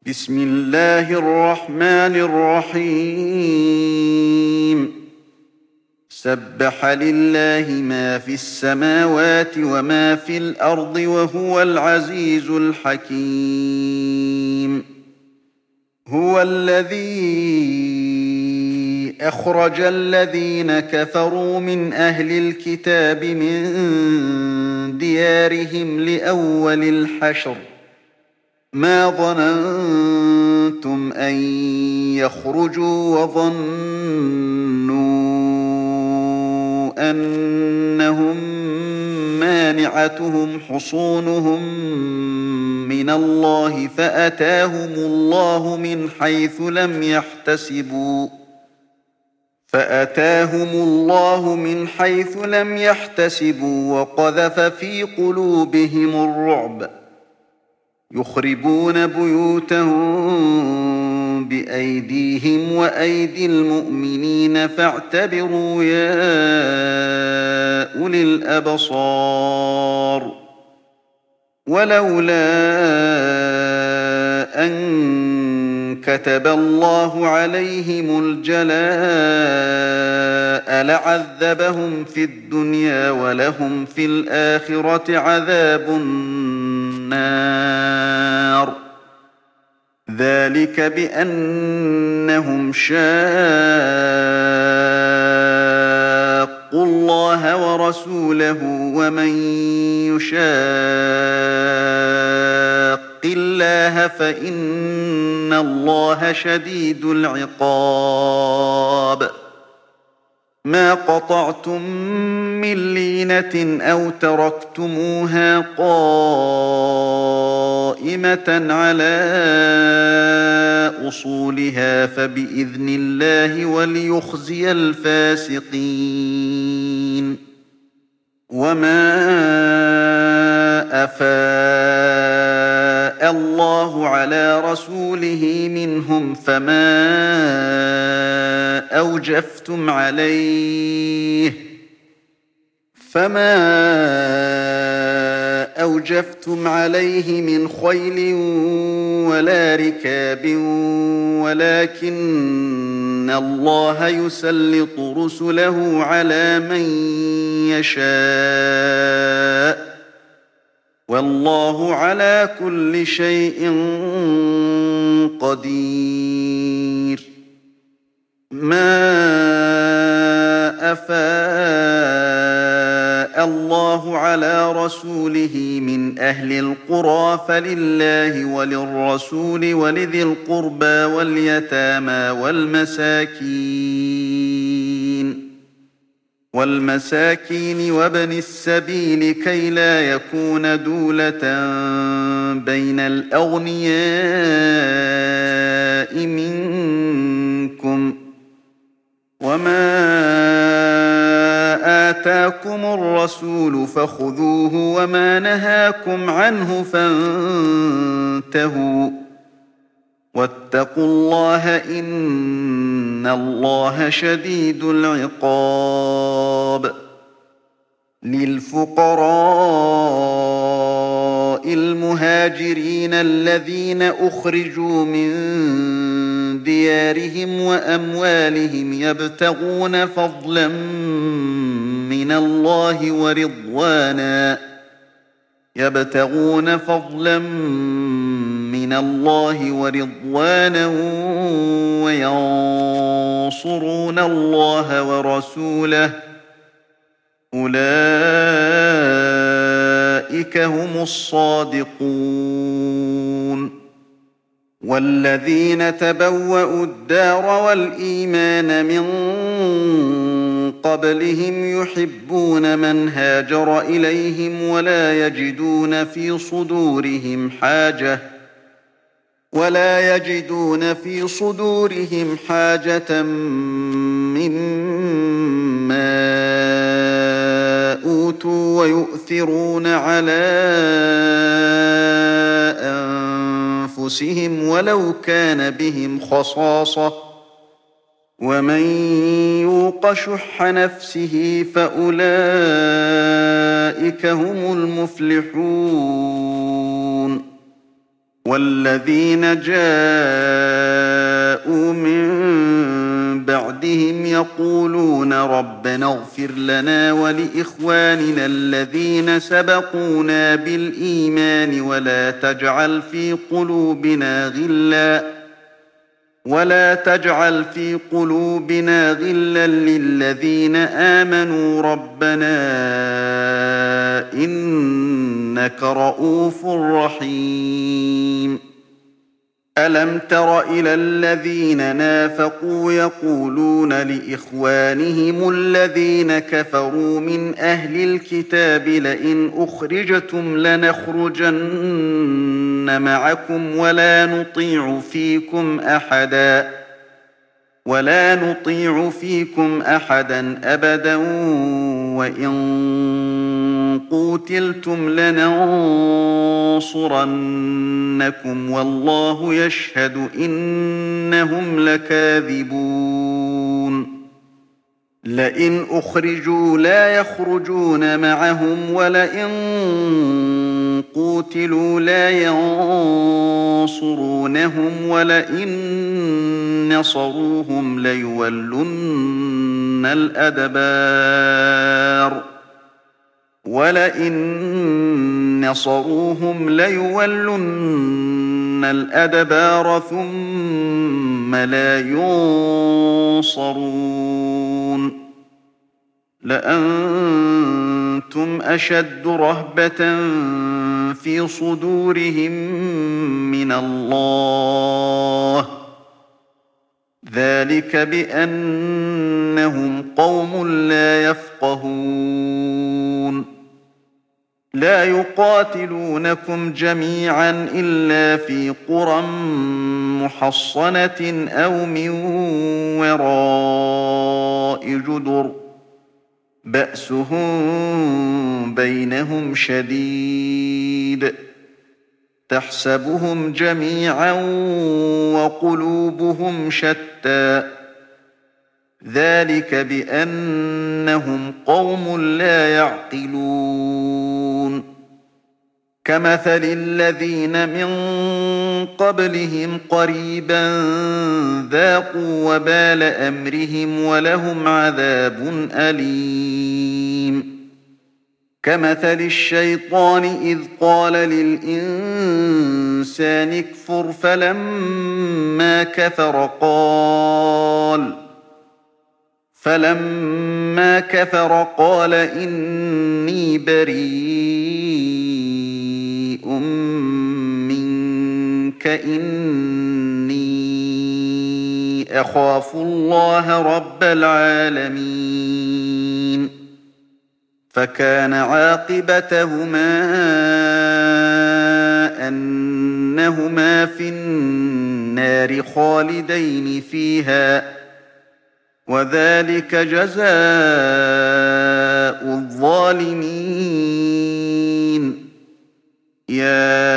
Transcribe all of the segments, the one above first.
بسم الله الرحمن الرحيم سبح لله ما في السماوات وما في الأرض وهو العزيز الحكيم هو الذي أخرج الذين كفروا من أهل الكتاب من ديارهم لأول الحشر ما ظننتم أن يخرجوا وظنوا أنهم مانعتهم حصونهم من الله فأتاهم الله من حيث لم يحتسبوا وقذف في قلوبهم الرعب يخربون بيوتهم بأيديهم وأيدي المؤمنين فاعتبروا يا أولي الأبصار ولولا أن كتب الله عليهم الجلاء لعذبهم في الدنيا ولهم في الآخرة عذاب النار ذلك بأنهم شاقوا الله ورسوله ومن يشاق الله فإن الله شديد العقاب ما قطعتم من لينة أو تركتموها قائمة على أصولها فبإذن الله وليخزي الفاسقين وما أفاء الله على رسوله منهم فما أوجفتم عليه من خيل ولا ركاب ولكن الله يسلط رسله على من يشاء والله على كل شيء قدير ما أفاء الله على رسوله من أهل القرى فلله وللرسول ولذي القربى واليتامى والمساكين وابن السبيل كي لا يكون دولة بين الأغنياء منكم وما آتاكم الرسول فخذوه وما نهاكم عنه فانتهوا واتقوا الله إن الله شديد العقاب للفقراء المهاجرين الذين أخرجوا من ديارهم وأموالهم يبتغون فضلا من الله ورضوانا وينصرون الله ورسوله أولئك هم الصادقون والذين تبوأوا الدار والإيمان من قبلهم يحبون من هاجر إليهم ولا يجدون في صدورهم حاجة مما أوتوا ويؤثرون على أنفسهم ولو كان بهم خصاصة ومن يوق شح نفسه فأولئك هم المفلحون والذين جاءوا من بعدهم يقولون ربنا اغفر لنا ولإخواننا الذين سبقونا بالإيمان ولا تجعل في قلوبنا غلا للذين آمنوا ربنا إنك رءوف رحيم ألم تر إلى الذين نافقوا يقولون لإخوانهم الذين كفروا من أهل الكتاب لئن أخرجتم لنخرجن معكم ولا نطيع فيكم أحدا أبدا وإن قوتلتم لننصرنكم والله يشهد إنهم لكاذبون لئن أخرجوا لا يخرجون معهم ولئن قوتلوا لا ينصرونهم ولئن نصروهم ليولن الأدبار ثم لا ينصرون لأنتم أشد رهبة في صدورهم من الله ذلك بأنهم قوم لا يفقهون لا يقاتلونكم جميعا إلا في قرى محصنة أو من وراء جدر بأسهم بينهم شديد تحسبهم جميعا وقلوبهم شتى ذلك بأنهم قوم لا يعقلون كمثل الذين من قبلهم قريبا ذاقوا وبال أمرهم ولهم عذاب أليم كمثل الشيطان إذ قال للإنسان اكفر فلما كفر قال إني بريء منك إني أخاف الله رب العالمين فكان عاقبتهما أنهما في النار خالدين فيها وذلك جزاء الظالمين يا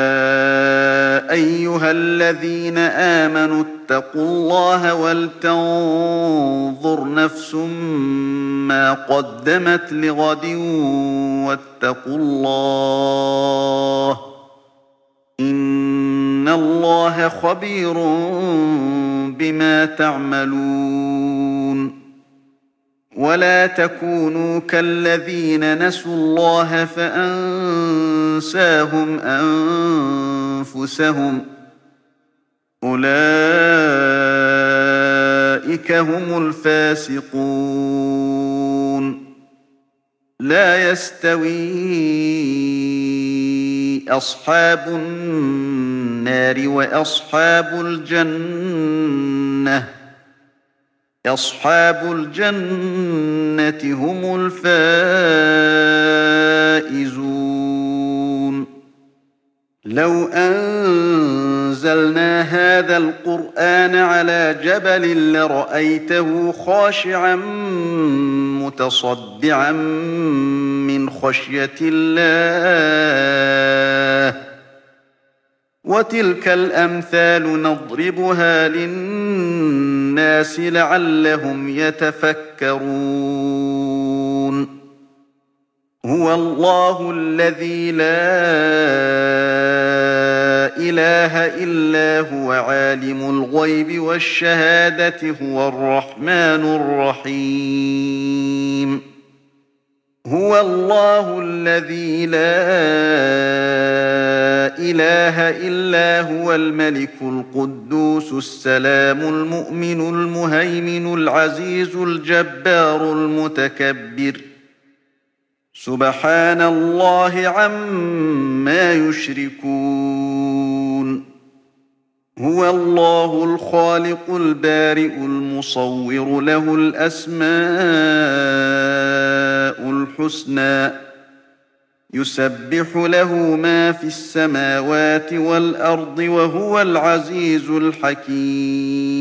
أيها الذين آمنوا اتقوا الله ولتنظر نفس ما قدمت لغد واتقوا الله إن الله خبير بما تعملون ولا تكونوا كالذين نسوا الله فأنساهم أنفسهم أولئك هم الفاسقون لا يستوي أصحاب النار وأصحاب الجنة هم الفائزون لو أنزلنا هذا القرآن على جبل لرأيته خاشعا متصدعا من خشية الله وتلك الأمثال نضربها للناس لعلهم يتفكرون هو الله الذي لا إله إلا هو عالم الغيب والشهادة هو الرحمن الرحيم هو الله الذي لا إله إلا هو الملك القدوس السلام المؤمن المهيمن العزيز الجبار المتكبر سبحان الله عما يشركون هو الله الخالق البارئ المصور له الأسماء الحسنى يسبح له ما في السماوات والأرض وهو العزيز الحكيم